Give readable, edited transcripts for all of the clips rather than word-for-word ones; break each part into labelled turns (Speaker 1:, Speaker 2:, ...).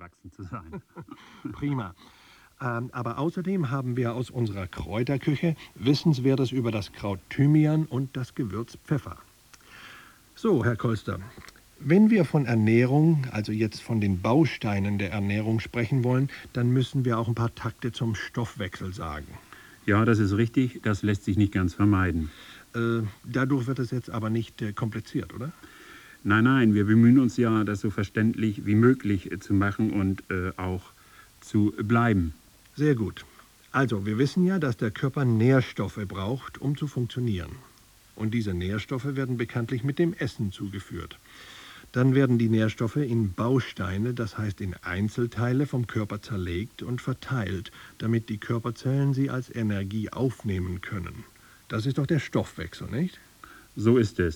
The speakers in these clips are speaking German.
Speaker 1: erwachsen zu sein.
Speaker 2: Prima. Aber außerdem haben wir aus unserer Kräuterküche Wissenswertes über das Kraut Thymian und das Gewürz Pfeffer. So, Herr Kolster, wenn wir von Ernährung, also jetzt von den Bausteinen der Ernährung sprechen wollen, dann müssen wir auch ein paar Takte zum Stoffwechsel sagen.
Speaker 1: Ja, das ist richtig. Das lässt sich nicht ganz vermeiden.
Speaker 2: Dadurch wird es jetzt aber nicht kompliziert, oder?
Speaker 1: Nein, wir bemühen uns ja, das so verständlich wie möglich zu machen und auch zu bleiben.
Speaker 2: Sehr gut. Also, wir wissen ja, dass der Körper Nährstoffe braucht, um zu funktionieren. Und diese Nährstoffe werden bekanntlich mit dem Essen zugeführt. Dann werden die Nährstoffe in Bausteine, das heißt in Einzelteile vom Körper zerlegt und verteilt, damit die Körperzellen sie als Energie aufnehmen können. Das ist doch der Stoffwechsel, nicht?
Speaker 1: So ist es.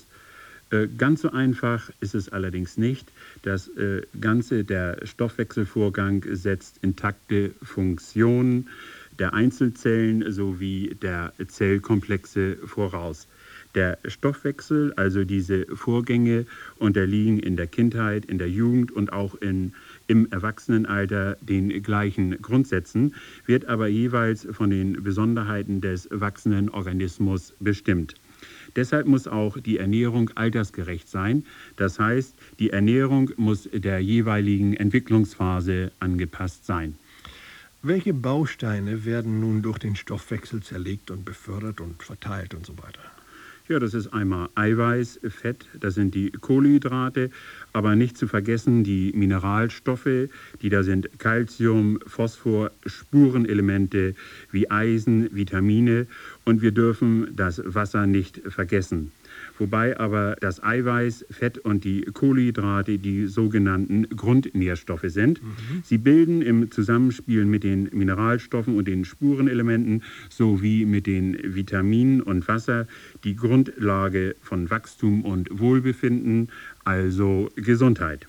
Speaker 1: Ganz so einfach ist es allerdings nicht. Das Ganze, der Stoffwechselvorgang, setzt intakte Funktionen der Einzelzellen sowie der Zellkomplexe voraus. Der Stoffwechsel, also diese Vorgänge, unterliegen in der Kindheit, in der Jugend und auch im Erwachsenenalter den gleichen Grundsätzen, wird aber jeweils von den Besonderheiten des wachsenden Organismus bestimmt. Deshalb muss auch die Ernährung altersgerecht sein. Das heißt, die Ernährung muss der jeweiligen Entwicklungsphase angepasst sein.
Speaker 2: Welche Bausteine werden nun durch den Stoffwechsel zerlegt und befördert und verteilt und so weiter?
Speaker 1: Ja, das ist einmal Eiweiß, Fett, das sind die Kohlenhydrate, aber nicht zu vergessen die Mineralstoffe, die da sind Calcium, Phosphor, Spurenelemente wie Eisen, Vitamine und wir dürfen das Wasser nicht vergessen. Wobei aber das Eiweiß, Fett und die Kohlenhydrate die sogenannten Grundnährstoffe sind. Sie bilden im Zusammenspiel mit den Mineralstoffen und den Spurenelementen sowie mit den Vitaminen und Wasser die Grundlage von Wachstum und Wohlbefinden, also Gesundheit.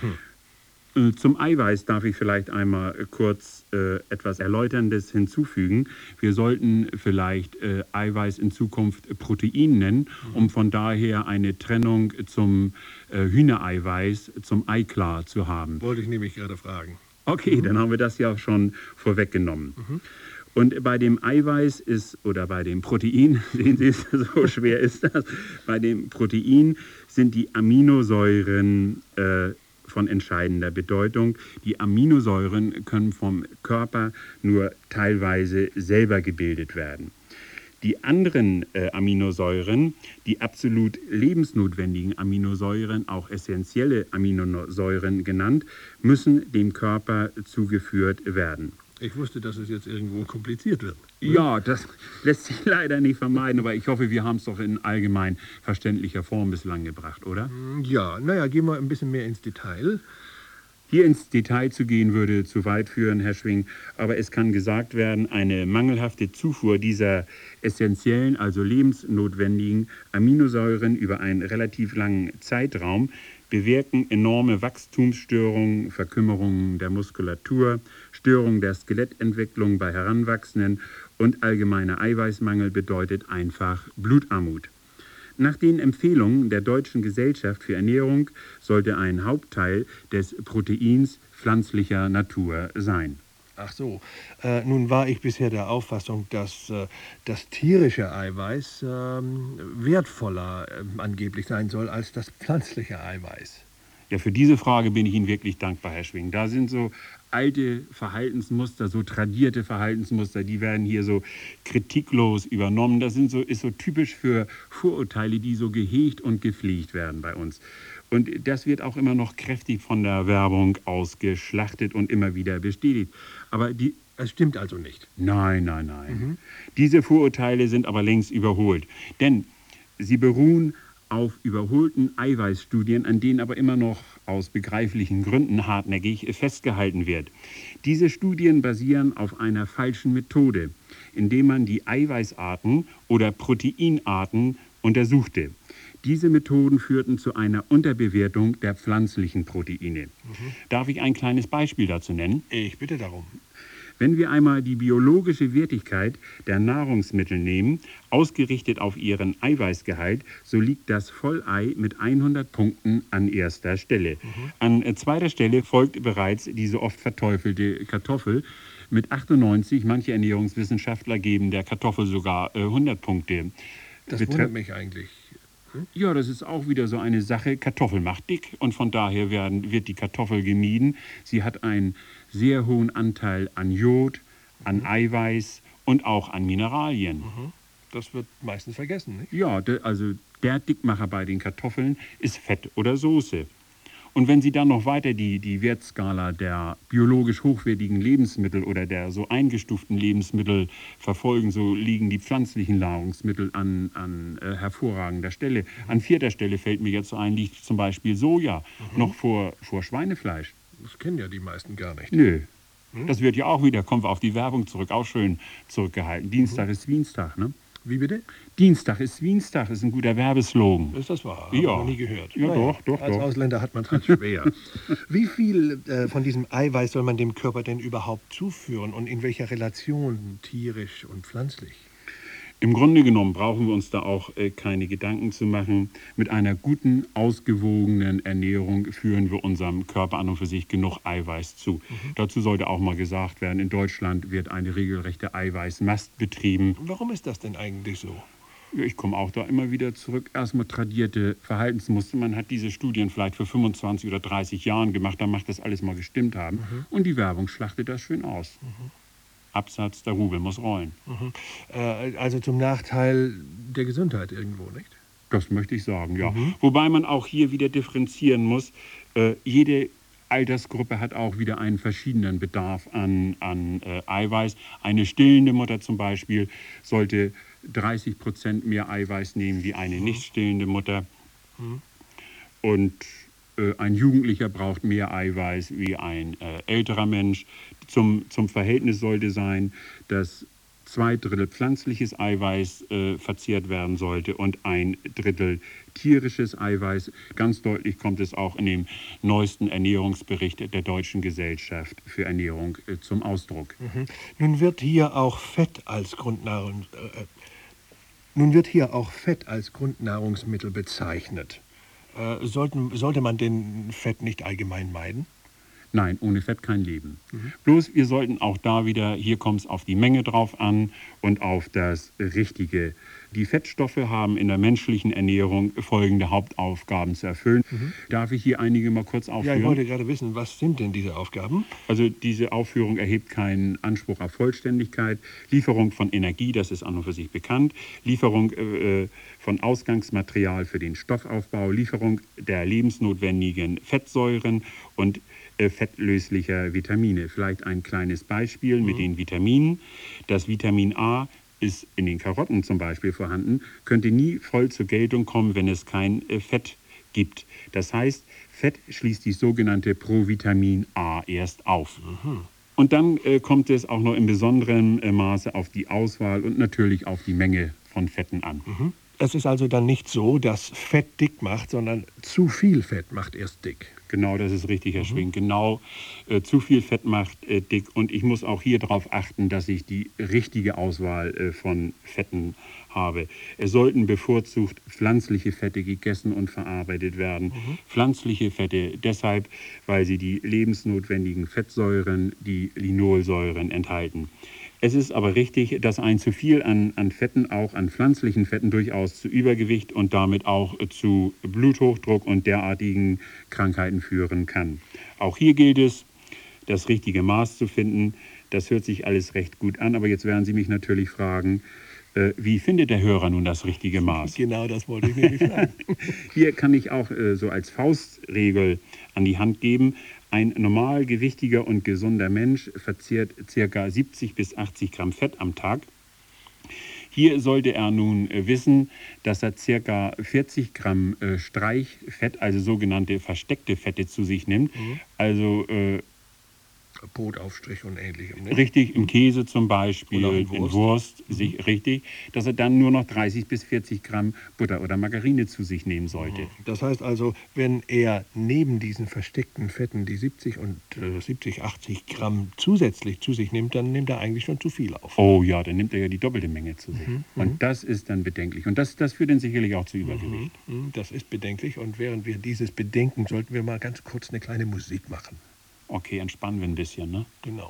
Speaker 1: Zum Eiweiß darf ich vielleicht einmal kurz etwas Erläuterndes hinzufügen. Wir sollten vielleicht Eiweiß in Zukunft Protein nennen, um von daher eine Trennung zum Hühnereiweiß, zum Eiklar zu haben.
Speaker 2: Wollte ich nämlich gerade fragen.
Speaker 1: Okay, dann haben wir das ja schon vorweggenommen. Und bei dem Eiweiß oder bei dem Protein, sehen Sie, so schwer ist das, bei dem Protein sind die Aminosäuren von entscheidender Bedeutung. Die Aminosäuren können vom Körper nur teilweise selber gebildet werden. Die anderen Aminosäuren, die absolut lebensnotwendigen Aminosäuren, auch essentielle Aminosäuren genannt, müssen dem Körper zugeführt werden.
Speaker 2: Ich wusste, dass es jetzt irgendwo kompliziert wird.
Speaker 1: Ja, das lässt sich leider nicht vermeiden, aber ich hoffe, wir haben es doch in allgemein verständlicher Form bislang gebracht, oder?
Speaker 2: Ja, naja, gehen wir ein bisschen mehr ins Detail.
Speaker 1: Hier ins Detail zu gehen, würde zu weit führen, Herr Schwing, aber es kann gesagt werden, eine mangelhafte Zufuhr dieser essentiellen, also lebensnotwendigen Aminosäuren über einen relativ langen Zeitraum bewirken enorme Wachstumsstörungen, Verkümmerungen der Muskulatur, Störungen der Skelettentwicklung bei Heranwachsenden und allgemeiner Eiweißmangel bedeutet einfach Blutarmut. Nach den Empfehlungen der Deutschen Gesellschaft für Ernährung sollte ein Hauptteil des Proteins pflanzlicher Natur sein.
Speaker 2: Ach so, nun war ich bisher der Auffassung, dass das tierische Eiweiß wertvoller angeblich sein soll als das pflanzliche Eiweiß.
Speaker 1: Ja, für diese Frage bin ich Ihnen wirklich dankbar, Herr Schwing. Da sind so alte Verhaltensmuster, so tradierte Verhaltensmuster, die werden hier so kritiklos übernommen. Das ist so typisch für Vorurteile, die so gehegt und gepflegt werden bei uns. Und das wird auch immer noch kräftig von der Werbung ausgeschlachtet und immer wieder bestätigt. Aber
Speaker 2: es stimmt also nicht.
Speaker 1: Nein. Diese Vorurteile sind aber längst überholt. Denn sie beruhen auf überholten Eiweißstudien, an denen aber immer noch aus begreiflichen Gründen hartnäckig festgehalten wird. Diese Studien basieren auf einer falschen Methode, indem man die Eiweißarten oder Proteinarten untersuchte. Diese Methoden führten zu einer Unterbewertung der pflanzlichen Proteine. Darf ich ein kleines Beispiel dazu nennen?
Speaker 2: Ich bitte darum.
Speaker 1: Wenn wir einmal die biologische Wertigkeit der Nahrungsmittel nehmen, ausgerichtet auf ihren Eiweißgehalt, so liegt das Vollei mit 100 Punkten an erster Stelle. An zweiter Stelle folgt bereits die so oft verteufelte Kartoffel mit 98. Manche Ernährungswissenschaftler geben der Kartoffel sogar 100 Punkte.
Speaker 2: Das wundert mich eigentlich.
Speaker 1: Ja, das ist auch wieder so eine Sache. Kartoffel macht dick und von daher wird die Kartoffel gemieden. Sie hat einen sehr hohen Anteil an Jod, an Eiweiß und auch an Mineralien.
Speaker 2: Das wird meistens vergessen, nicht?
Speaker 1: Ja, also der Dickmacher bei den Kartoffeln ist Fett oder Soße. Und wenn Sie dann noch weiter die Wertskala der biologisch hochwertigen Lebensmittel oder der so eingestuften Lebensmittel verfolgen, so liegen die pflanzlichen Nahrungsmittel an hervorragender Stelle. An vierter Stelle fällt mir jetzt so ein, liegt zum Beispiel Soja, noch vor Schweinefleisch.
Speaker 2: Das kennen ja die meisten gar nicht.
Speaker 1: Nö. Das wird ja auch wieder, kommen wir auf die Werbung zurück, auch schön zurückgehalten. Dienstag ist Dienstag, ne?
Speaker 2: Wie bitte?
Speaker 1: Dienstag ist Dienstag, ist ein guter Werbeslogan.
Speaker 2: Ist das wahr?
Speaker 1: Ja.
Speaker 2: Hab ich noch nie gehört.
Speaker 1: Ja, doch.
Speaker 2: Als Ausländer hat man es halt schwer. Wie viel von diesem Eiweiß soll man dem Körper denn überhaupt zuführen und in welcher Relation, tierisch und pflanzlich?
Speaker 1: Im Grunde genommen brauchen wir uns da auch keine Gedanken zu machen. Mit einer guten, ausgewogenen Ernährung führen wir unserem Körper an und für sich genug Eiweiß zu. Dazu sollte auch mal gesagt werden, in Deutschland wird eine regelrechte Eiweißmast betrieben.
Speaker 2: Warum ist das denn eigentlich so?
Speaker 1: Ich komme auch da immer wieder zurück. Erstmal tradierte Verhaltensmuster. Man hat diese Studien vielleicht vor 25 oder 30 Jahren gemacht. Da macht das alles mal gestimmt haben. Und die Werbung schlachtet das schön aus. Absatz, der Rubel muss rollen.
Speaker 2: Also zum Nachteil der Gesundheit irgendwo, nicht?
Speaker 1: Das möchte ich sagen, ja. Wobei man auch hier wieder differenzieren muss. Jede Altersgruppe hat auch wieder einen verschiedenen Bedarf an Eiweiß. Eine stillende Mutter zum Beispiel sollte 30% mehr Eiweiß nehmen wie eine nicht stillende Mutter. Und ein Jugendlicher braucht mehr Eiweiß wie ein älterer Mensch. Zum Verhältnis sollte sein, dass 2/3 pflanzliches Eiweiß verzehrt werden sollte und 1/3 tierisches Eiweiß. Ganz deutlich kommt es auch in dem neuesten Ernährungsbericht der Deutschen Gesellschaft für Ernährung zum Ausdruck.
Speaker 2: Nun wird hier auch Fett als Grundnahrungsmittel bezeichnet. Sollte man den Fett nicht allgemein meiden?
Speaker 1: Nein, ohne Fett kein Leben. Bloß wir sollten auch da wieder, hier kommt es auf die Menge drauf an und auf das Richtige. Die Fettstoffe haben in der menschlichen Ernährung folgende Hauptaufgaben zu erfüllen. Darf ich hier einige mal kurz aufführen?
Speaker 2: Ja, ich wollte gerade wissen, was sind denn diese Aufgaben?
Speaker 1: Also diese Aufführung erhebt keinen Anspruch auf Vollständigkeit. Lieferung von Energie, das ist an und für sich bekannt. Lieferung von Ausgangsmaterial für den Stoffaufbau. Lieferung der lebensnotwendigen Fettsäuren und fettlöslicher Vitamine. Vielleicht ein kleines Beispiel mit den Vitaminen. Das Vitamin A ist in den Karotten zum Beispiel vorhanden, könnte nie voll zur Geltung kommen, wenn es kein Fett gibt. Das heißt, Fett schließt die sogenannte Provitamin A erst auf. Und dann kommt es auch noch in besonderem Maße auf die Auswahl und natürlich auf die Menge von Fetten an.
Speaker 2: Es ist also dann nicht so, dass Fett dick macht, sondern zu viel Fett macht erst dick.
Speaker 1: Genau, das ist richtig, Herr Schwing. Genau, zu viel Fett macht dick. Und ich muss auch hier darauf achten, dass ich die richtige Auswahl von Fetten habe. Es sollten bevorzugt pflanzliche Fette gegessen und verarbeitet werden. Pflanzliche Fette deshalb, weil sie die lebensnotwendigen Fettsäuren, die Linolsäuren enthalten. Es ist aber richtig, dass ein zu viel an Fetten, auch an pflanzlichen Fetten, durchaus zu Übergewicht und damit auch zu Bluthochdruck und derartigen Krankheiten führen kann. Auch hier gilt es, das richtige Maß zu finden. Das hört sich alles recht gut an, aber jetzt werden Sie mich natürlich fragen, wie findet der Hörer nun das richtige Maß?
Speaker 2: Genau, das wollte ich nämlich fragen.
Speaker 1: Hier kann ich auch so als Faustregel an die Hand geben. Ein normalgewichtiger und gesunder Mensch verzehrt ca. 70 bis 80 Gramm Fett am Tag. Hier sollte er nun wissen, dass er ca. 40 Gramm Streichfett, also sogenannte versteckte Fette, zu sich nimmt. Also
Speaker 2: Brotaufstrich und Ähnlichem. Nicht?
Speaker 1: Richtig, im Käse zum Beispiel,
Speaker 2: Oder
Speaker 1: in Wurst, richtig, dass er dann nur noch 30 bis 40 Gramm Butter oder Margarine zu sich nehmen sollte.
Speaker 2: Das heißt also, wenn er neben diesen versteckten Fetten die 70, 80 Gramm zusätzlich zu sich nimmt, dann nimmt er eigentlich schon zu viel auf.
Speaker 1: Oh ja, dann nimmt er ja die doppelte Menge zu sich. Und das ist dann bedenklich. Und das führt dann sicherlich auch zu Übergewicht.
Speaker 2: Das ist bedenklich und während wir dieses bedenken, sollten wir mal ganz kurz eine kleine Musik machen.
Speaker 1: Okay, entspannen wir ein bisschen, ne?
Speaker 2: Genau.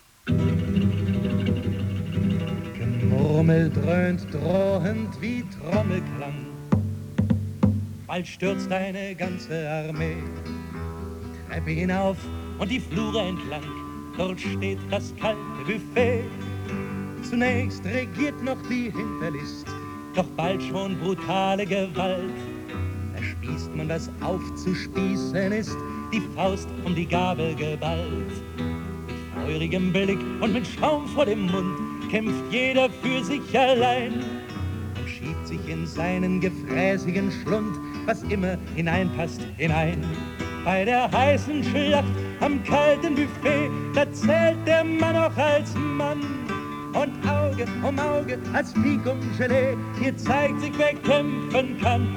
Speaker 3: Gemurmel dröhnt drohend wie Trommelklang. Bald stürzt eine ganze Armee die Treppe hinauf und die Flure entlang. Dort steht das kalte Buffet. Zunächst regiert noch die Hinterlist, doch bald schon brutale Gewalt. Da spießt man, was aufzuspießen ist, die Faust um die Gabel geballt. Mit feurigem Blick und mit Schaum vor dem Mund kämpft jeder für sich allein und schiebt sich in seinen gefräßigen Schlund, was immer hineinpasst, hinein. Bei der heißen Schlacht am kalten Buffet, da zählt der Mann auch als Mann. Und Auge um Auge als Pik um Gelee, hier zeigt sich, wer kämpfen kann.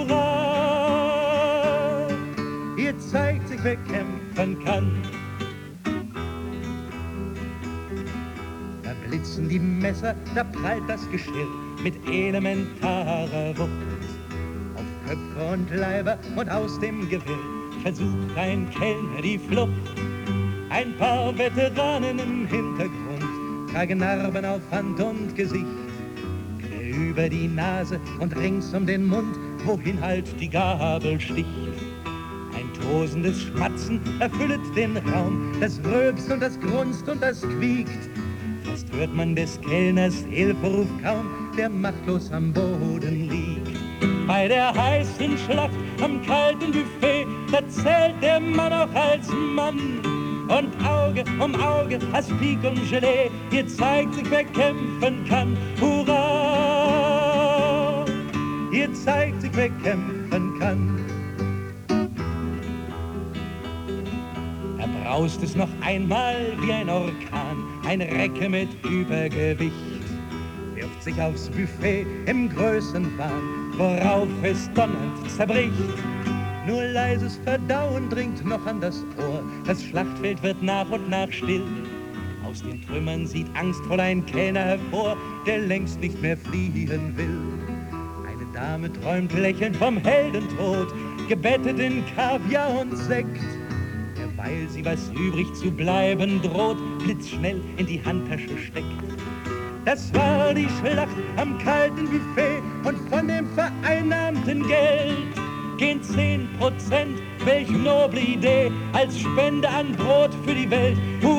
Speaker 3: Hurra! Hier zeigt sich, wer kämpfen kann. Da blitzen die Messer, da prallt das Geschirr mit elementarer Wucht auf Köpfe und Leiber, und aus dem Gewirr versucht ein Kellner die Flucht. Ein paar Veteranen im Hintergrund tragen Narben auf Hand und Gesicht, quer über die Nase und rings um den Mund, wohin halt die Gabel sticht. Ein tosendes Schmatzen erfüllet den Raum, das rülpst und das grunzt und das quiekt. Fast hört man des Kellners Hilferuf kaum, der machtlos am Boden liegt. Bei der heißen Schlacht am kalten Buffet, da zählt der Mann auch als Mann. Und Auge um Auge, als Pik um Gelee, hier zeigt sich, wer kämpfen kann. Hurra! Hier zeigt sich, wer kämpfen kann. Da braust es noch einmal wie ein Orkan, ein Recke mit Übergewicht wirft sich aufs Buffet im Größenwahn, worauf es donnernd zerbricht. Nur leises Verdauen dringt noch an das Ohr, das Schlachtfeld wird nach und nach still. Aus den Trümmern sieht angstvoll ein Kellner hervor, der längst nicht mehr fliehen will. Eine Dame träumt lächelnd vom Heldentod, gebettet in Kaviar und Sekt. Derweil sie, was übrig zu bleiben droht, blitzschnell in die Handtasche steckt. Das war die Schlacht am kalten Buffet, und von dem vereinnahmten Geld gehen 10%, welch noble Idee, als Spende an Brot für die Welt.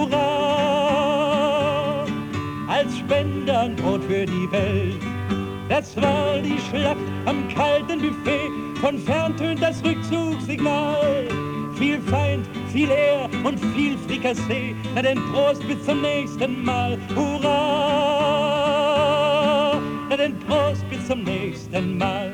Speaker 3: Hurra! Als Spende an Brot für die Welt. Das war die Schlacht am kalten Buffet, von fern tönt das Rückzugssignal. Viel Feind, viel Ehr und viel Frikassee, na denn Prost bis zum nächsten Mal. Hurra! Na denn Prost bis zum nächsten Mal.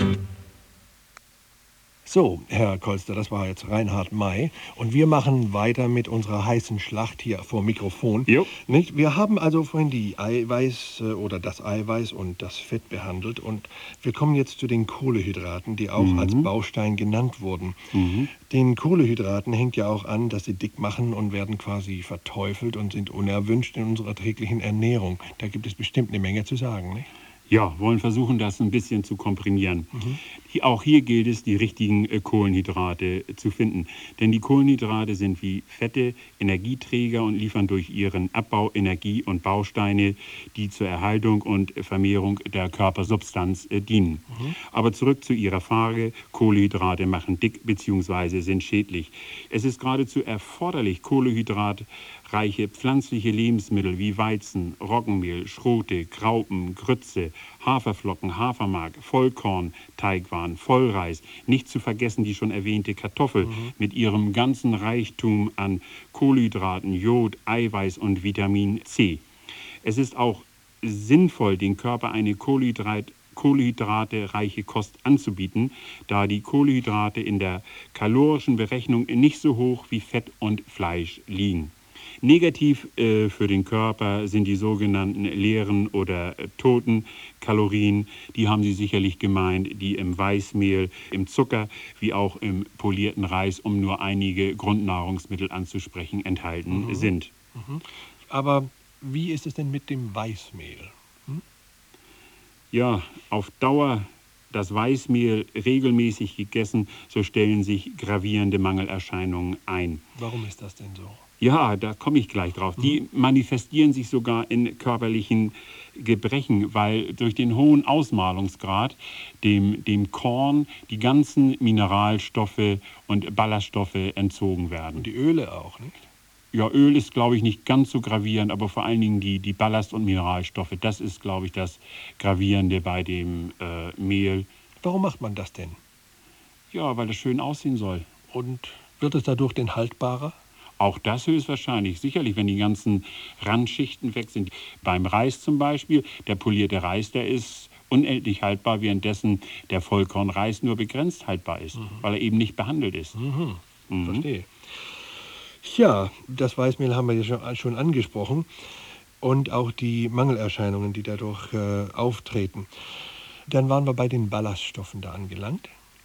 Speaker 2: So, Herr Kolster, das war jetzt Reinhard May. Und wir machen weiter mit unserer heißen Schlacht hier vor Mikrofon.
Speaker 1: Jo.
Speaker 2: Nicht? Wir haben also vorhin die Eiweiß oder das Eiweiß und das Fett behandelt. Und wir kommen jetzt zu den Kohlenhydraten, die auch als Baustein genannt wurden. Den Kohlenhydraten hängt ja auch an, dass sie dick machen und werden quasi verteufelt und sind unerwünscht in unserer täglichen Ernährung. Da gibt es bestimmt eine Menge zu sagen, nicht?
Speaker 1: Ja, wollen versuchen, das ein bisschen zu komprimieren. Auch hier gilt es, die richtigen Kohlenhydrate zu finden. Denn die Kohlenhydrate sind wie Fette Energieträger und liefern durch ihren Abbau Energie und Bausteine, die zur Erhaltung und Vermehrung der Körpersubstanz dienen. Aber zurück zu Ihrer Frage, Kohlenhydrate machen dick bzw. sind schädlich. Es ist geradezu erforderlich, kohlenhydratreiche pflanzliche Lebensmittel wie Weizen, Roggenmehl, Schrote, Graupen, Grütze, Haferflocken, Hafermark, Vollkorn, Teigwaren, Vollreis, nicht zu vergessen die schon erwähnte Kartoffel mit ihrem ganzen Reichtum an Kohlenhydraten, Jod, Eiweiß und Vitamin C. Es ist auch sinnvoll, den Körper eine kohlenhydratereiche Kost anzubieten, da die Kohlenhydrate in der kalorischen Berechnung nicht so hoch wie Fett und Fleisch liegen. Negativ für den Körper sind die sogenannten leeren oder toten Kalorien. Die haben Sie sicherlich gemeint, die im Weißmehl, im Zucker wie auch im polierten Reis, um nur einige Grundnahrungsmittel anzusprechen, enthalten sind.
Speaker 2: Aber wie ist es denn mit dem Weißmehl?
Speaker 1: Ja, auf Dauer das Weißmehl regelmäßig gegessen, so stellen sich gravierende Mangelerscheinungen ein.
Speaker 2: Warum ist das denn so?
Speaker 1: Ja, da komme ich gleich drauf. Die manifestieren sich sogar in körperlichen Gebrechen, weil durch den hohen Ausmalungsgrad dem Korn die ganzen Mineralstoffe und Ballaststoffe entzogen werden.
Speaker 2: Und die Öle auch, nicht?
Speaker 1: Ja, Öl ist, glaube ich, nicht ganz so gravierend, aber vor allen Dingen die Ballast- und Mineralstoffe, das ist, glaube ich, das Gravierende bei dem Mehl.
Speaker 2: Warum macht man das denn?
Speaker 1: Ja, weil das schön aussehen soll.
Speaker 2: Und wird es dadurch denn haltbarer?
Speaker 1: Auch das höchstwahrscheinlich. Sicherlich, wenn die ganzen Randschichten weg sind. Beim Reis zum Beispiel, der polierte Reis, der ist unendlich haltbar, währenddessen der Vollkornreis nur begrenzt haltbar ist, weil er eben nicht behandelt ist.
Speaker 2: Verstehe. Ja, das Weißmehl haben wir ja schon angesprochen und auch die Mangelerscheinungen, die dadurch auftreten. Dann waren wir bei den Ballaststoffen da angelangt.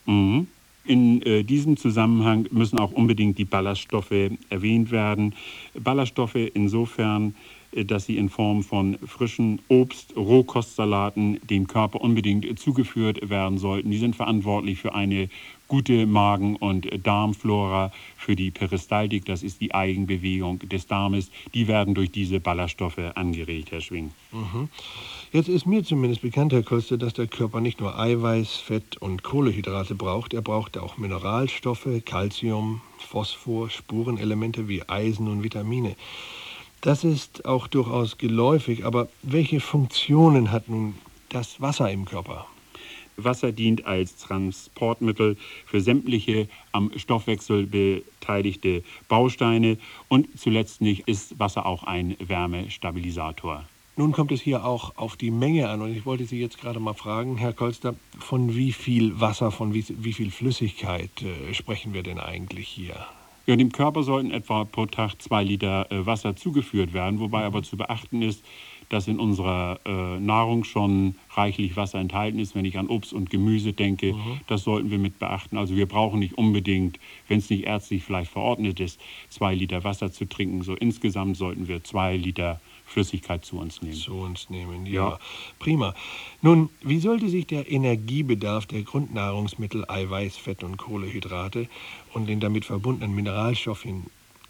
Speaker 1: In diesem Zusammenhang müssen auch unbedingt die Ballaststoffe erwähnt werden. Ballaststoffe insofern, dass sie in Form von frischen Obst-, Rohkostsalaten dem Körper unbedingt zugeführt werden sollten. Die sind verantwortlich für eine gute Magen- und Darmflora, für die Peristaltik, das ist die Eigenbewegung des Darmes. Die werden durch diese Ballaststoffe angeregt, Herr Schwing.
Speaker 2: Jetzt ist mir zumindest bekannt, Herr Koste, dass der Körper nicht nur Eiweiß, Fett und Kohlenhydrate braucht, er braucht auch Mineralstoffe, Calcium, Phosphor, Spurenelemente wie Eisen und Vitamine. Das ist auch durchaus geläufig, aber welche Funktionen hat nun das Wasser im Körper?
Speaker 1: Wasser dient als Transportmittel für sämtliche am Stoffwechsel beteiligte Bausteine und zuletzt ist Wasser auch ein Wärmestabilisator.
Speaker 2: Nun kommt es hier auch auf die Menge an und ich wollte Sie jetzt gerade mal fragen, Herr Kolster, von wie viel Wasser, von wie viel Flüssigkeit sprechen wir denn eigentlich hier?
Speaker 1: Ja, dem Körper sollten etwa pro Tag 2 Liter Wasser zugeführt werden, wobei aber zu beachten ist, dass in unserer Nahrung schon reichlich Wasser enthalten ist. Wenn ich an Obst und Gemüse denke, das sollten wir mit beachten. Also wir brauchen nicht unbedingt, wenn es nicht ärztlich vielleicht verordnet ist, 2 Liter Wasser zu trinken. So insgesamt sollten wir 2 Liter Flüssigkeit zu uns nehmen.
Speaker 2: Ja. Prima. Nun, wie sollte sich der Energiebedarf der Grundnahrungsmittel Eiweiß, Fett und Kohlenhydrate und den damit verbundenen Mineralstoffen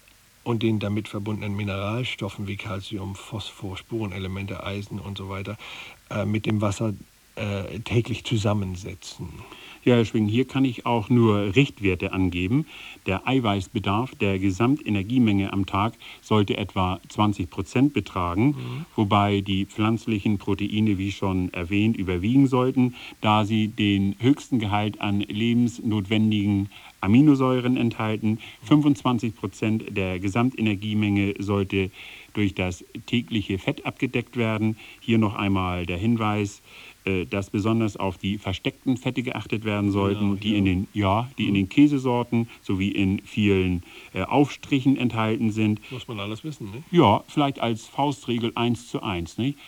Speaker 2: wie Calcium, Phosphor, Spurenelemente, Eisen und so weiter mit dem Wasser täglich zusammensetzen?
Speaker 1: Ja, Herr Schwing, hier kann ich auch nur Richtwerte angeben. Der Eiweißbedarf der Gesamtenergiemenge am Tag sollte etwa 20% betragen, wobei die pflanzlichen Proteine, wie schon erwähnt, überwiegen sollten, da sie den höchsten Gehalt an lebensnotwendigen Aminosäuren enthalten. 25% der Gesamtenergiemenge sollte durch das tägliche Fett abgedeckt werden. Hier noch einmal der Hinweis, dass besonders auf die versteckten Fette geachtet werden sollten, die in den Käsesorten sowie in vielen Aufstrichen enthalten sind.
Speaker 2: Muss man alles wissen, ne?
Speaker 1: Ja, vielleicht als Faustregel 1:1, nicht?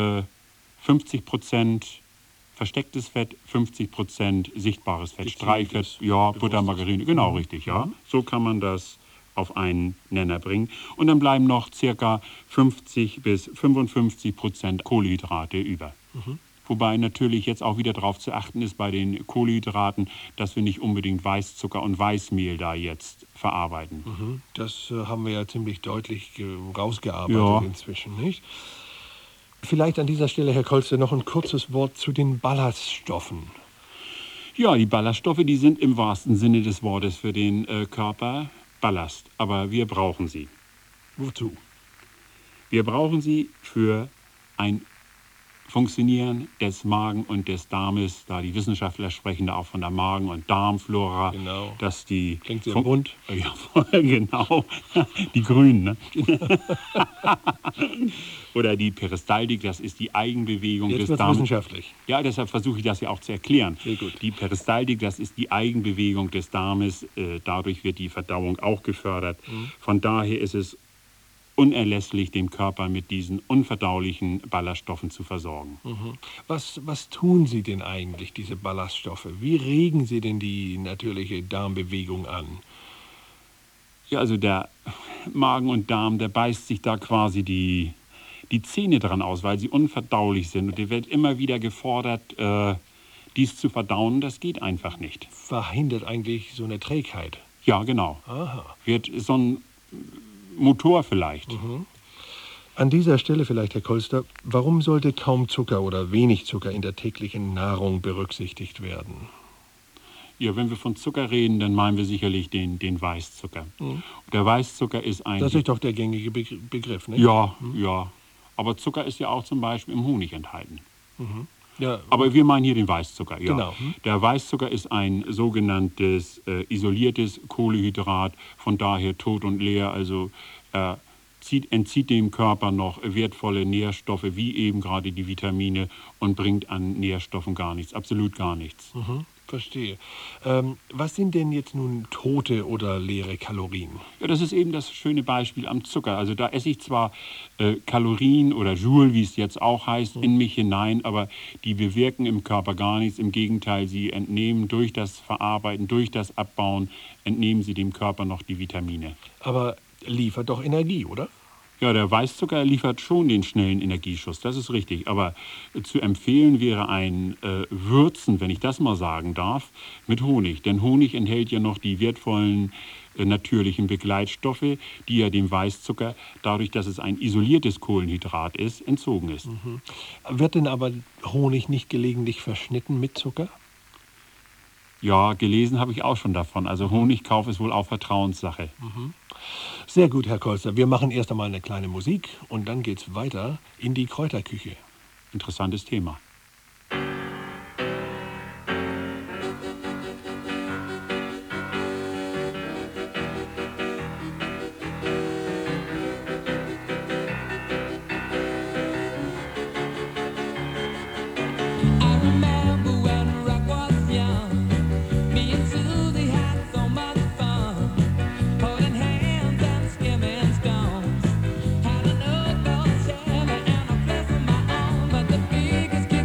Speaker 1: 50% verstecktes Fett, 50% sichtbares Fett, Streichfett, Butter, Margarine, genau richtig, ja. So kann man das auf einen Nenner bringen. Und dann bleiben noch ca. 50 bis 55% Kohlenhydrate über. Wobei natürlich jetzt auch wieder darauf zu achten ist bei den Kohlenhydraten, dass wir nicht unbedingt Weißzucker und Weißmehl da jetzt verarbeiten.
Speaker 2: Das haben wir ja ziemlich deutlich rausgearbeitet inzwischen, nicht? Vielleicht an dieser Stelle, Herr Kolster, noch ein kurzes Wort zu den Ballaststoffen.
Speaker 1: Ja, die Ballaststoffe, die sind im wahrsten Sinne des Wortes für den Körper Ballast, aber wir brauchen sie.
Speaker 2: Wozu?
Speaker 1: Wir brauchen sie für ein Funktionieren des Magen und des Darmes, da die Wissenschaftler sprechen da auch von der Magen- und Darmflora, dass die...
Speaker 2: Klingt sehr bunt.
Speaker 1: Ja, genau, die Grünen, ne? Oder die Peristaltik, das ist die Eigenbewegung
Speaker 2: des
Speaker 1: Darmes.
Speaker 2: Wissenschaftlich.
Speaker 1: Ja, deshalb versuche ich das ja auch zu erklären.
Speaker 2: Sehr gut.
Speaker 1: Die Peristaltik, das ist die Eigenbewegung des Darmes, dadurch wird die Verdauung auch gefördert. Von daher ist es unerlässlich, dem Körper mit diesen unverdaulichen Ballaststoffen zu versorgen.
Speaker 2: Was tun sie denn eigentlich, diese Ballaststoffe? Wie regen sie denn die natürliche Darmbewegung an?
Speaker 1: Ja, also der Magen und Darm, der beißt sich da quasi die Zähne dran aus, weil sie unverdaulich sind. Und der wird immer wieder gefordert, dies zu verdauen. Das geht einfach nicht.
Speaker 2: Verhindert eigentlich so eine Trägheit?
Speaker 1: Ja, genau.
Speaker 2: Aha.
Speaker 1: Wird so ein Motor vielleicht.
Speaker 2: An dieser Stelle vielleicht, Herr Kolster, warum sollte kaum Zucker oder wenig Zucker in der täglichen Nahrung berücksichtigt werden?
Speaker 1: Ja, wenn wir von Zucker reden, dann meinen wir sicherlich den Weißzucker. Der Weißzucker ist ein...
Speaker 2: Das ist doch der gängige Begriff, ne?
Speaker 1: Ja, ja. Aber Zucker ist ja auch zum Beispiel im Honig enthalten.
Speaker 2: Ja,
Speaker 1: Aber wir meinen hier den Weißzucker. Ja.
Speaker 2: Genau.
Speaker 1: Der Weißzucker ist ein sogenanntes isoliertes Kohlehydrat, von daher tot und leer. Also entzieht dem Körper noch wertvolle Nährstoffe, wie eben gerade die Vitamine, und bringt an Nährstoffen gar nichts, absolut gar nichts.
Speaker 2: Verstehe. Was sind denn jetzt nun tote oder leere Kalorien?
Speaker 1: Ja, das ist eben das schöne Beispiel am Zucker. Also da esse ich zwar Kalorien oder Joule, wie es jetzt auch heißt, in mich hinein, aber die bewirken im Körper gar nichts. Im Gegenteil, sie entnehmen durch das Verarbeiten, durch das Abbauen, entnehmen sie dem Körper noch die Vitamine.
Speaker 2: Aber liefert doch Energie, oder?
Speaker 1: Ja, der Weißzucker liefert schon den schnellen Energieschuss, das ist richtig. Aber zu empfehlen wäre ein Würzen, wenn ich das mal sagen darf, mit Honig. Denn Honig enthält ja noch die wertvollen natürlichen Begleitstoffe, die ja dem Weißzucker, dadurch, dass es ein isoliertes Kohlenhydrat ist, entzogen ist.
Speaker 2: Wird denn aber Honig nicht gelegentlich verschnitten mit Zucker?
Speaker 1: Ja, gelesen habe ich auch schon davon. Also Honigkauf ist wohl auch Vertrauenssache.
Speaker 2: Sehr gut, Herr Kolster. Wir machen erst einmal eine kleine Musik und dann geht's weiter in die Kräuterküche.
Speaker 1: Interessantes Thema.
Speaker 4: Had an old gold Chevy and a place of my own, but the biggest kid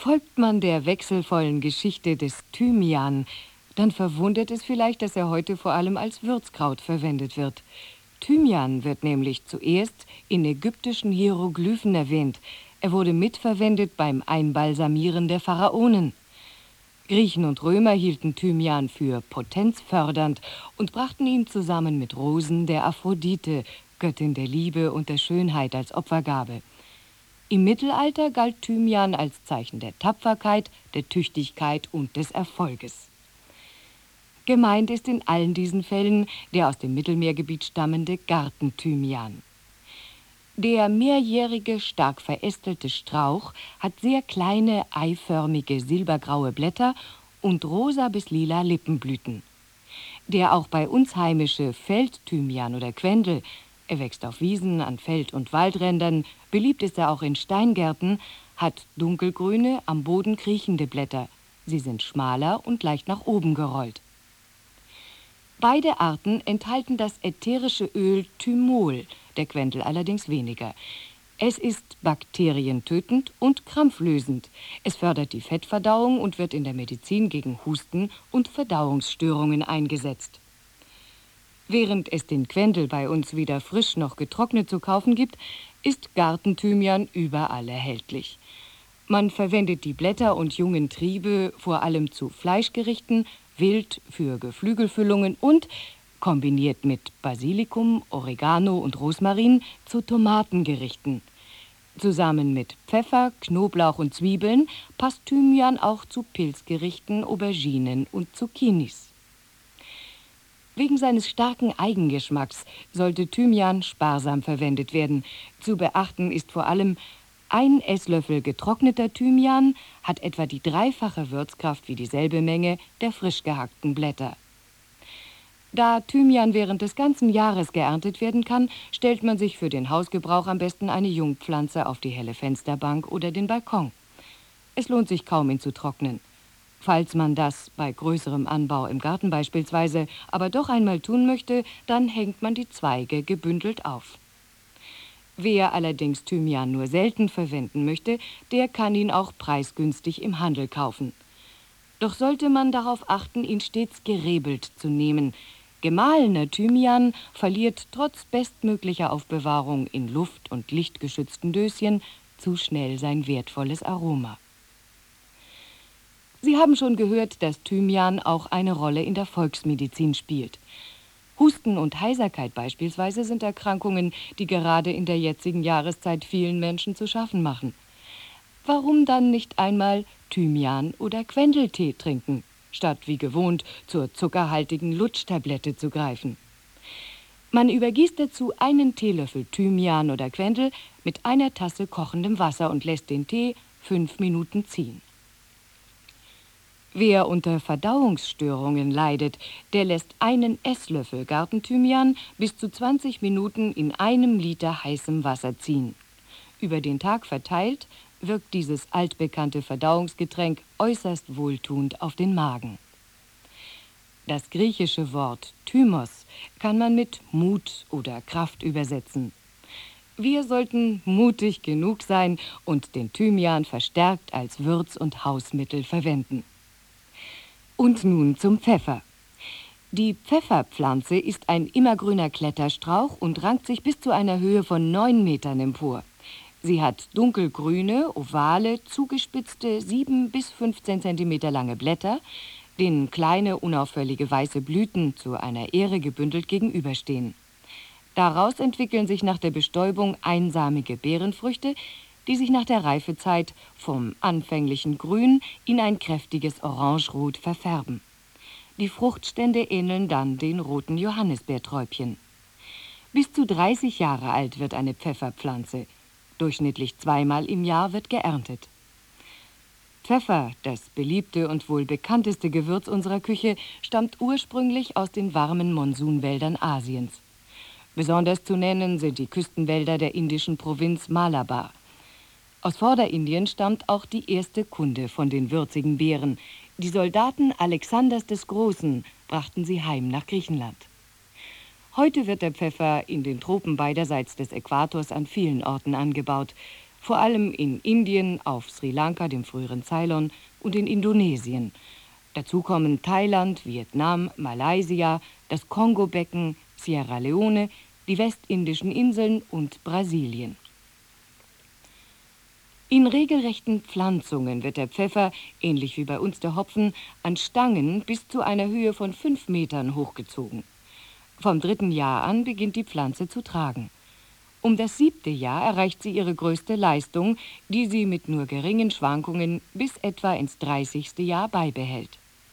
Speaker 4: Folgt man der wechselvollen Geschichte des Thymian, dann verwundert es vielleicht, dass er heute vor allem als Würzkraut verwendet wird. Thymian wird nämlich zuerst in ägyptischen Hieroglyphen erwähnt. Er wurde mitverwendet beim Einbalsamieren der Pharaonen. Griechen und Römer hielten Thymian für potenzfördernd und brachten ihn zusammen mit Rosen der Aphrodite, Göttin der Liebe und der Schönheit, als Opfergabe. Im Mittelalter galt Thymian als Zeichen der Tapferkeit, der Tüchtigkeit und des Erfolges. Gemeint ist in allen diesen Fällen der aus dem Mittelmeergebiet stammende Gartenthymian. Der mehrjährige, stark verästelte Strauch hat sehr kleine, eiförmige, silbergraue Blätter und rosa bis lila Lippenblüten. Der auch bei uns heimische Feldthymian oder Quendel, er wächst auf Wiesen, an Feld- und Waldrändern, beliebt ist er auch in Steingärten, hat dunkelgrüne, am Boden kriechende Blätter. Sie sind schmaler und leicht nach oben gerollt. Beide Arten enthalten das ätherische Öl Thymol, der Quendel allerdings weniger. Es ist bakterientötend und krampflösend. Es fördert die Fettverdauung und wird in der Medizin gegen Husten und Verdauungsstörungen eingesetzt. Während es den Quendel bei uns weder frisch noch getrocknet zu kaufen gibt, ist Gartenthymian überall erhältlich. Man verwendet die Blätter und jungen Triebe vor allem zu Fleischgerichten, Wild für Geflügelfüllungen und, kombiniert mit Basilikum, Oregano und Rosmarin, zu Tomatengerichten. Zusammen mit Pfeffer, Knoblauch und Zwiebeln passt Thymian auch zu Pilzgerichten, Auberginen und Zucchinis. Wegen seines starken Eigengeschmacks sollte Thymian sparsam verwendet werden. Zu beachten ist vor allem, 1 Esslöffel getrockneter Thymian hat etwa die 3-fache Würzkraft wie dieselbe Menge der frisch gehackten Blätter. Da Thymian während des ganzen Jahres geerntet werden kann, stellt man sich für den Hausgebrauch am besten eine Jungpflanze auf die helle Fensterbank oder den Balkon. Es lohnt sich kaum, ihn zu trocknen. Falls man das bei größerem Anbau im Garten beispielsweise aber doch einmal tun möchte, dann hängt man die Zweige gebündelt auf. Wer allerdings Thymian nur selten verwenden möchte, der kann ihn auch preisgünstig im Handel kaufen. Doch sollte man darauf achten, ihn stets gerebelt zu nehmen. Gemahlener Thymian verliert trotz bestmöglicher Aufbewahrung in luft- und lichtgeschützten Döschen zu schnell sein wertvolles Aroma. Sie haben schon gehört, dass Thymian auch eine Rolle in der Volksmedizin spielt. Husten und Heiserkeit beispielsweise sind Erkrankungen, die gerade in der jetzigen Jahreszeit vielen Menschen zu schaffen machen. Warum dann nicht einmal Thymian- oder Quendeltee trinken, statt wie gewohnt zur zuckerhaltigen Lutschtablette zu greifen? Man übergießt dazu 1 Teelöffel Thymian oder Quendel mit 1 Tasse kochendem Wasser und lässt den Tee 5 Minuten ziehen. Wer unter Verdauungsstörungen leidet, der lässt 1 Esslöffel Gartenthymian bis zu 20 Minuten in 1 Liter heißem Wasser ziehen. Über den Tag verteilt wirkt dieses altbekannte Verdauungsgetränk äußerst wohltuend auf den Magen. Das griechische Wort Thymos kann man mit Mut oder Kraft übersetzen. Wir sollten mutig genug sein und den Thymian verstärkt als Würz- und Hausmittel verwenden. Und nun zum Pfeffer. Die Pfefferpflanze ist ein immergrüner Kletterstrauch und rankt sich bis zu einer Höhe von 9 Metern empor. Sie hat dunkelgrüne, ovale, zugespitzte, 7 bis 15 Zentimeter lange Blätter, denen kleine, unauffällige weiße Blüten zu einer Ähre gebündelt gegenüberstehen. Daraus entwickeln sich nach der Bestäubung einsamige Beerenfrüchte, die sich nach der Reifezeit vom anfänglichen Grün in ein kräftiges Orangerot verfärben. Die Fruchtstände ähneln dann den roten Johannisbeerträubchen. Bis zu 30 Jahre alt wird eine Pfefferpflanze. Durchschnittlich 2-mal im Jahr wird geerntet. Pfeffer, das beliebte und wohl bekannteste Gewürz unserer Küche, stammt ursprünglich aus den warmen Monsunwäldern Asiens. Besonders zu nennen sind die Küstenwälder der indischen Provinz Malabar. Aus Vorderindien stammt auch die erste Kunde von den würzigen Beeren. Die Soldaten Alexanders des Großen brachten sie heim nach Griechenland. Heute wird der Pfeffer in den Tropen beiderseits des Äquators an vielen Orten angebaut. vor allem in Indien, auf Sri Lanka, dem früheren Ceylon, und in Indonesien. Dazu kommen Thailand, Vietnam, Malaysia, das Kongo-Becken, Sierra Leone, die westindischen Inseln und Brasilien. In regelrechten Pflanzungen wird der Pfeffer, ähnlich wie bei uns der Hopfen, an Stangen bis zu einer Höhe von 5 Metern hochgezogen. Vom 3. Jahr an beginnt die Pflanze zu tragen. Um das 7. Jahr erreicht sie ihre größte Leistung, die sie mit nur geringen Schwankungen bis etwa ins 30. Jahr beibehält.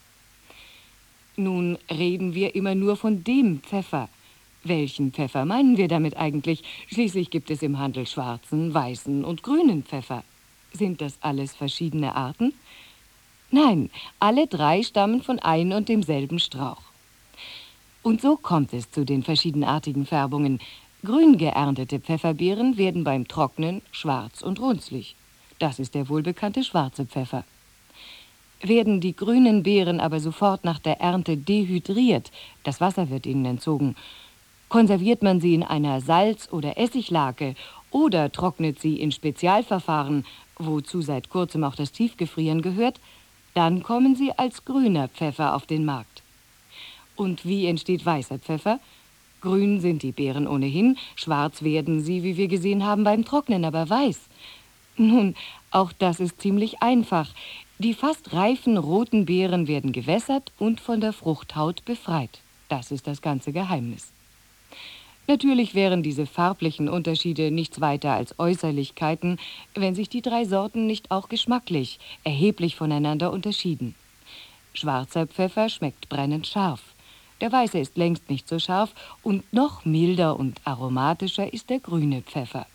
Speaker 4: Nun reden wir immer nur von dem Pfeffer. Welchen Pfeffer meinen wir damit eigentlich? Schließlich gibt es im Handel schwarzen, weißen und grünen Pfeffer. Sind das alles verschiedene Arten? Nein, alle 3 stammen von ein und demselben Strauch. Und so kommt es zu den verschiedenartigen Färbungen. Grün geerntete Pfefferbeeren werden beim Trocknen schwarz und runzlig. Das ist der wohlbekannte schwarze Pfeffer. Werden die grünen Beeren aber sofort nach der Ernte dehydriert, das Wasser wird ihnen entzogen, konserviert man sie in einer Salz- oder Essiglake oder trocknet sie in Spezialverfahren, wozu seit kurzem auch das Tiefgefrieren gehört, dann kommen sie als grüner Pfeffer auf den Markt. Und wie entsteht weißer Pfeffer? Grün sind die Beeren ohnehin, schwarz werden sie, wie wir gesehen haben, beim Trocknen, aber weiß. Nun, auch das ist ziemlich einfach. Die fast reifen roten Beeren werden gewässert und von der Fruchthaut befreit. Das ist das ganze Geheimnis. Natürlich wären diese farblichen Unterschiede nichts weiter als Äußerlichkeiten, wenn sich die 3 Sorten nicht auch geschmacklich erheblich voneinander unterschieden. Schwarzer Pfeffer schmeckt brennend scharf. Der weiße ist längst nicht so scharf und noch milder und aromatischer ist der grüne Pfeffer.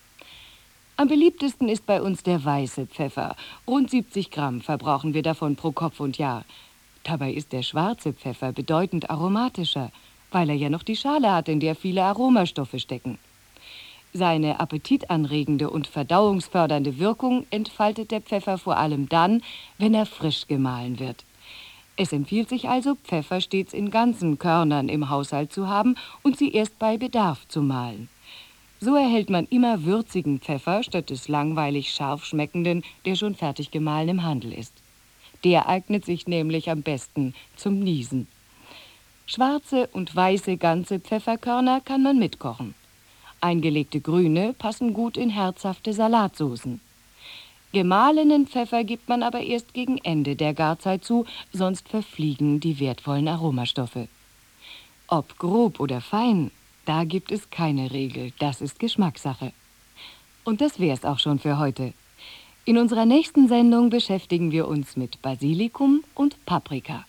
Speaker 4: Am beliebtesten ist bei uns der weiße Pfeffer. Rund 70 Gramm verbrauchen wir davon pro Kopf und Jahr. Dabei ist der schwarze Pfeffer bedeutend aromatischer, weil er ja noch die Schale hat, in der viele Aromastoffe stecken. Seine appetitanregende und verdauungsfördernde Wirkung entfaltet der Pfeffer vor allem dann, wenn er frisch gemahlen wird. Es empfiehlt sich also, Pfeffer stets in ganzen Körnern im Haushalt zu haben und sie erst bei Bedarf zu mahlen. So erhält man immer würzigen Pfeffer statt des langweilig scharf schmeckenden, der schon fertig gemahlen im Handel ist. Der eignet sich nämlich am besten zum Niesen. Schwarze und weiße ganze Pfefferkörner kann man mitkochen. Eingelegte grüne passen gut in herzhafte Salatsoßen. Gemahlenen Pfeffer gibt man aber erst gegen Ende der Garzeit zu, sonst verfliegen die wertvollen Aromastoffe. Ob grob oder fein, da gibt es keine Regel, das ist Geschmackssache. Und das wär's auch schon für heute. In unserer nächsten Sendung beschäftigen wir uns mit Basilikum und Paprika.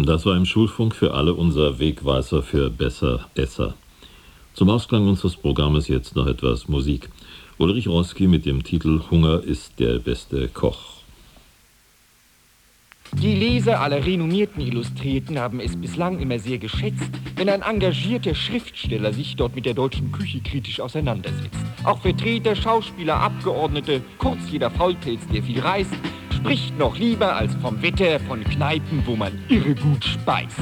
Speaker 5: Das war im Schulfunk für alle unser Wegweiser für besser Esser. Zum Ausklang unseres Programmes jetzt noch etwas Musik. Ulrich Roski mit dem Titel Hunger ist der beste Koch.
Speaker 6: Die Leser aller renommierten Illustrierten haben es bislang immer sehr geschätzt, wenn ein engagierter Schriftsteller sich dort mit der deutschen Küche kritisch auseinandersetzt. Auch Vertreter, Schauspieler, Abgeordnete, kurz jeder Faulpelz, der viel reist, spricht noch lieber als vom Wetter von Kneipen, wo man irre gut speist.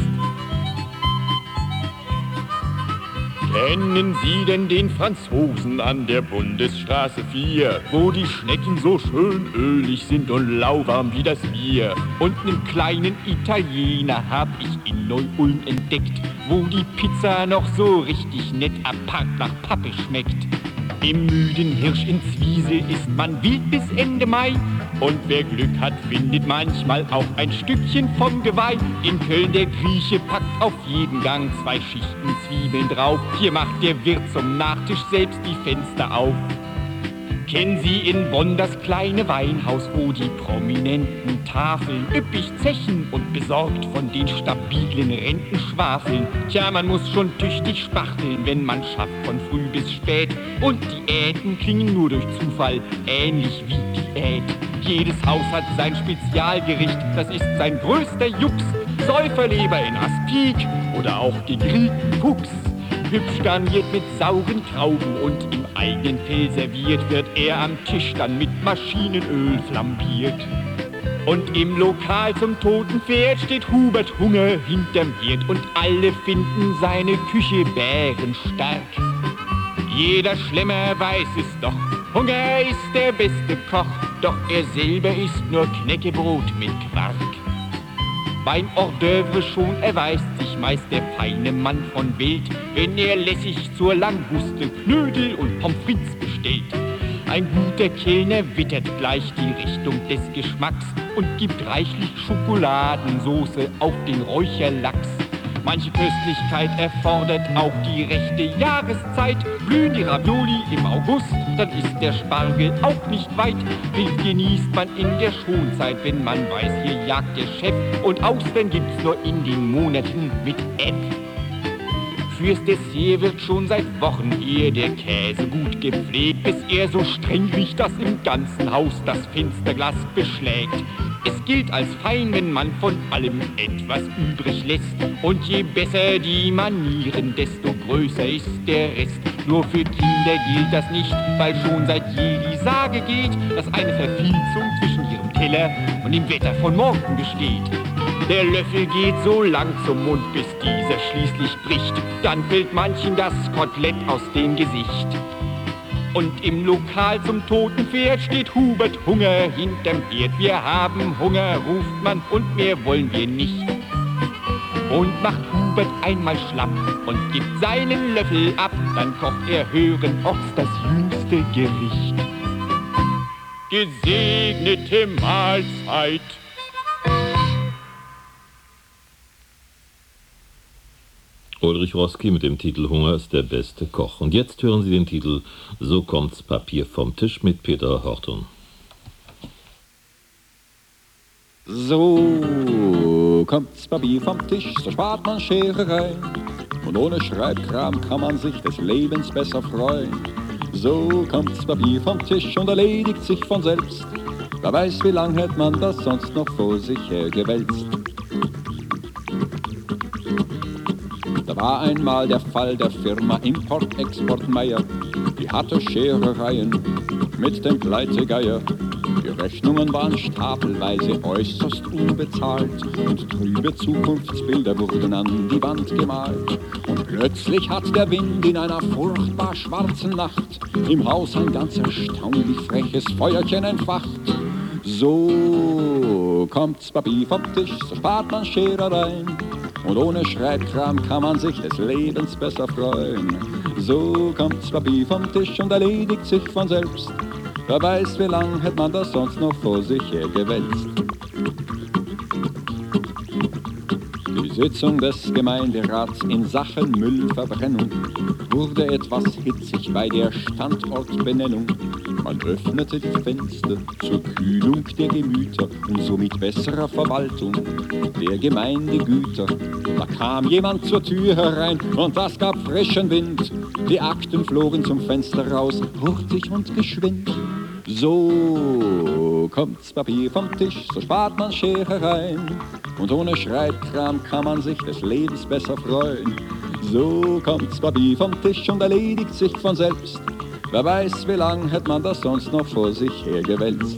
Speaker 6: Kennen Sie denn den Franzosen an der Bundesstraße 4, wo die Schnecken so schön ölig sind und lauwarm wie das Bier? Und einen kleinen Italiener hab ich in Neu-Ulm entdeckt, wo die Pizza noch so richtig nett apart nach Pappe schmeckt. Im müden Hirsch in Zwiesel isst man wild bis Ende Mai. Und wer Glück hat, findet manchmal auch ein Stückchen vom Geweih. In Köln der Grieche packt auf jeden Gang 2 Schichten Zwiebeln drauf. Hier macht der Wirt zum Nachtisch selbst die Fenster auf. Kennen Sie in Bonn das kleine Weinhaus, wo die prominenten Tafeln üppig zechen und besorgt von den stabilen Renten schwafeln? Tja, man muss schon tüchtig spachteln, wenn man schafft von früh bis spät. Und Diäten klingen nur durch Zufall ähnlich wie Diät. Jedes Haus hat sein Spezialgericht, das ist sein größter Jux. Säuferleber in Aspik oder auch gegrillten Fuchs. Hübsch garniert mit sauren Trauben und im eigenen Fell serviert, wird er am Tisch dann mit Maschinenöl flambiert. Und im Lokal zum toten Pferd steht Hubert Hunger hinterm Herd und alle finden seine Küche bärenstark. Jeder Schlemmer weiß es doch, Hunger ist der beste Koch, doch er selber isst nur Knäckebrot mit Quark. Beim Hors d'oeuvre schon erweist sich meist der feine Mann von Bild, wenn er lässig zur Languste Knödel und Pommes frites bestellt. Ein guter Kellner wittert gleich die Richtung des Geschmacks und gibt reichlich Schokoladensoße auf den Räucherlachs. Manche Köstlichkeit erfordert auch die rechte Jahreszeit. Blühen die Ravioli im August, dann ist der Spargel auch nicht weit. Wild genießt man in der Schonzeit, wenn man weiß, hier jagt der Chef. Und Austern gibt's nur in den Monaten mit App. Fürs Dessert wird schon seit Wochen eher der Käse gut gepflegt, bis er so streng riecht, dass im ganzen Haus das Fensterglas beschlägt. Es gilt als fein, wenn man von allem etwas übrig lässt. Und je besser die Manieren, desto größer ist der Rest. Nur für Kinder gilt das nicht, weil schon seit je die Sage geht, dass eine Verfilzung zwischen ihrem Teller und dem Wetter von morgen besteht. Der Löffel geht so lang zum Mund, bis dieser schließlich bricht. Dann fällt manchen das Kotelett aus dem Gesicht. Und im Lokal zum toten Pferd steht Hubert Hunger hinterm Herd. Wir haben Hunger, ruft man, und mehr wollen wir nicht. Und macht Hubert einmal schlapp und gibt seinen Löffel ab, dann kocht er höheren Orts das jüngste Gericht. Gesegnete Mahlzeit.
Speaker 5: Ulrich Roski mit dem Titel Hunger ist der beste Koch. Und jetzt hören Sie den Titel So kommt's Papier vom Tisch mit Peter Horton.
Speaker 7: So kommt's Papier vom Tisch, so spart man Schererei. Und ohne Schreibkram kann man sich des Lebens besser freuen. So kommt's Papier vom Tisch und erledigt sich von selbst. Wer weiß, wie lang hätt man das sonst noch vor sich hergewälzt. Da war einmal der Fall der Firma Import-Export Meier. Die hatte Scherereien mit dem Pleitegeier. Die Rechnungen waren stapelweise äußerst unbezahlt und trübe Zukunftsbilder wurden an die Wand gemalt. Und plötzlich hat der Wind in einer furchtbar schwarzen Nacht im Haus ein ganz erstaunlich freches Feuerchen entfacht. So kommt's Papier vom Tisch, so spart man Scherereien. Und ohne Schreibkram kann man sich des Lebens besser freuen. So kommt's Papier vom Tisch und erledigt sich von selbst. Wer weiß, wie lang hätte man das sonst noch vor sich hergewälzt. Die Sitzung des Gemeinderats in Sachen Müllverbrennung wurde etwas hitzig bei der Standortbenennung. Man öffnete die Fenster zur Kühlung der Gemüter und somit besserer Verwaltung der Gemeindegüter. Da kam jemand zur Tür herein und das gab frischen Wind. Die Akten flogen zum Fenster raus, hurtig und geschwind. So kommt's Papier vom Tisch, so spart man Scherereien. Und ohne Schreibkram kann man sich des Lebens besser freuen. So kommt's Papier vom Tisch und erledigt sich von selbst. Wer weiß, wie lang hätte man das sonst noch vor sich hergewälzt.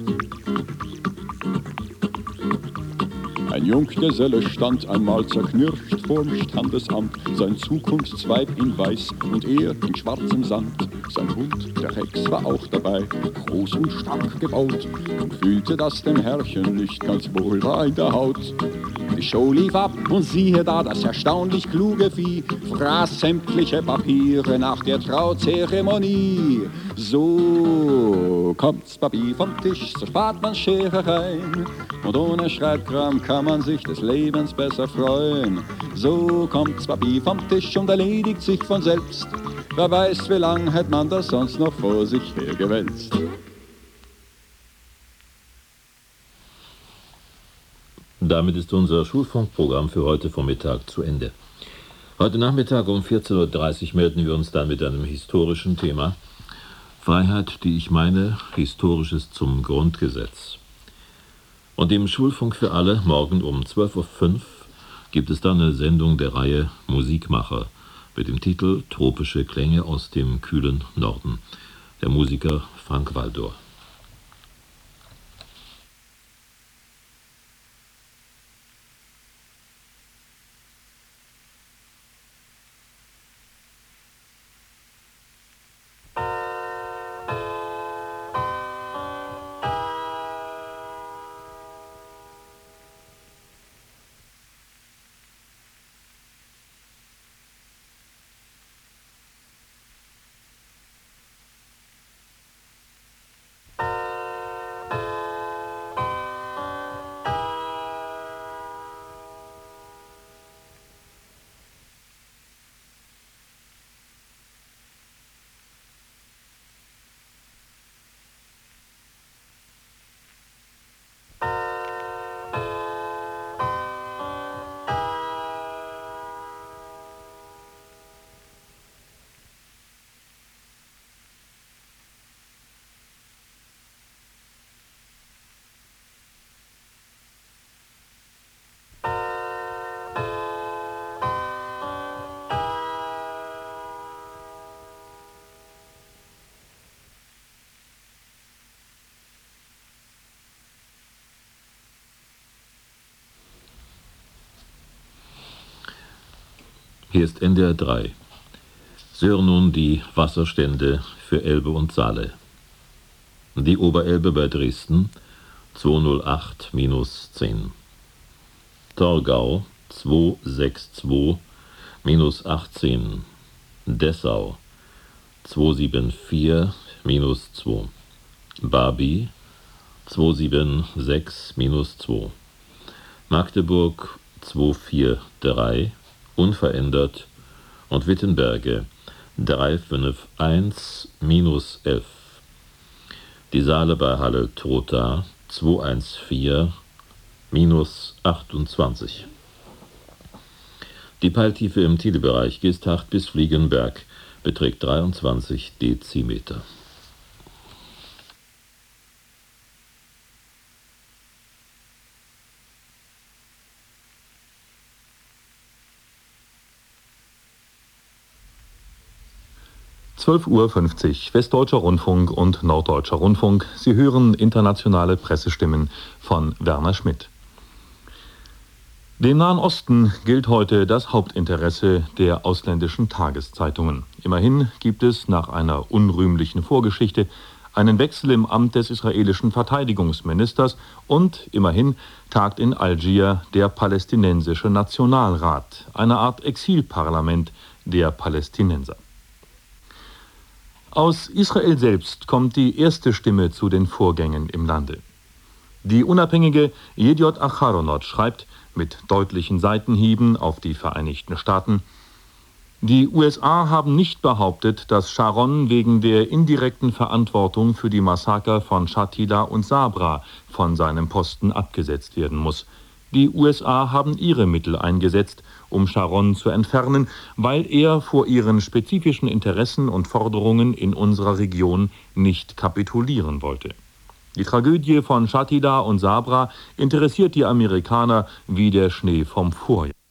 Speaker 7: Ein Junggeselle stand einmal zerknirscht vorm Standesamt, sein Zukunftsweib in Weiß und er in schwarzem Samt. Sein Hund, der Rex, war auch dabei, groß und stark gebaut und fühlte, dass dem Herrchen nicht ganz wohl war in der Haut. Die Show lief ab und siehe da, das erstaunlich kluge Vieh fraß sämtliche Papiere nach der Trauzeremonie. So kommt's Papier vom Tisch, so spart man Scherereien und ohne Schreibkram kann man sich des Lebens besser freuen. So kommt's Papier vom Tisch und erledigt sich von selbst. Wer weiß, wie lang hätte man das sonst noch vor sich hergewälzt.
Speaker 5: Damit ist unser Schulfunkprogramm für heute Vormittag zu Ende. Heute Nachmittag um 14:30 Uhr melden wir uns dann mit einem historischen Thema. Freiheit, die ich meine, Historisches zum Grundgesetz. Und im Schulfunk für alle morgen um 12:05 Uhr gibt es dann eine Sendung der Reihe Musikmacher mit dem Titel Tropische Klänge aus dem kühlen Norden. Der Musiker Frank Waldor. Hier ist NDR 3. Sie hören nun die Wasserstände für Elbe und Saale. Die Oberelbe bei Dresden 208-10. Torgau 262-18. Dessau 274-2. Barby 276-2. Magdeburg 243 unverändert und Wittenberge 351-11. Die Saale bei Halle Trotha 214-28. Die Peiltiefe im Thielebereich Geesthacht bis Fliegenberg beträgt 23 Dezimeter.
Speaker 8: Uhr Westdeutscher Rundfunk und Norddeutscher Rundfunk. Sie hören internationale Pressestimmen von Werner Schmidt. Dem Nahen Osten gilt heute das Hauptinteresse der ausländischen Tageszeitungen. Immerhin gibt es nach einer unrühmlichen Vorgeschichte einen Wechsel im Amt des israelischen Verteidigungsministers und immerhin tagt in Algier der palästinensische Nationalrat, eine Art Exilparlament der Palästinenser. Aus Israel selbst kommt die erste Stimme zu den Vorgängen im Lande. Die unabhängige Yediot Acharonot schreibt mit deutlichen Seitenhieben auf die Vereinigten Staaten: Die USA haben nicht behauptet, dass Sharon wegen der indirekten Verantwortung für die Massaker von Shatila und Sabra von seinem Posten abgesetzt werden muss. Die USA haben ihre Mittel eingesetzt, um Sharon zu entfernen, weil er vor ihren spezifischen Interessen und Forderungen in unserer Region nicht kapitulieren wollte. Die Tragödie von Shatila und Sabra interessiert die Amerikaner wie der Schnee vom Vorjahr.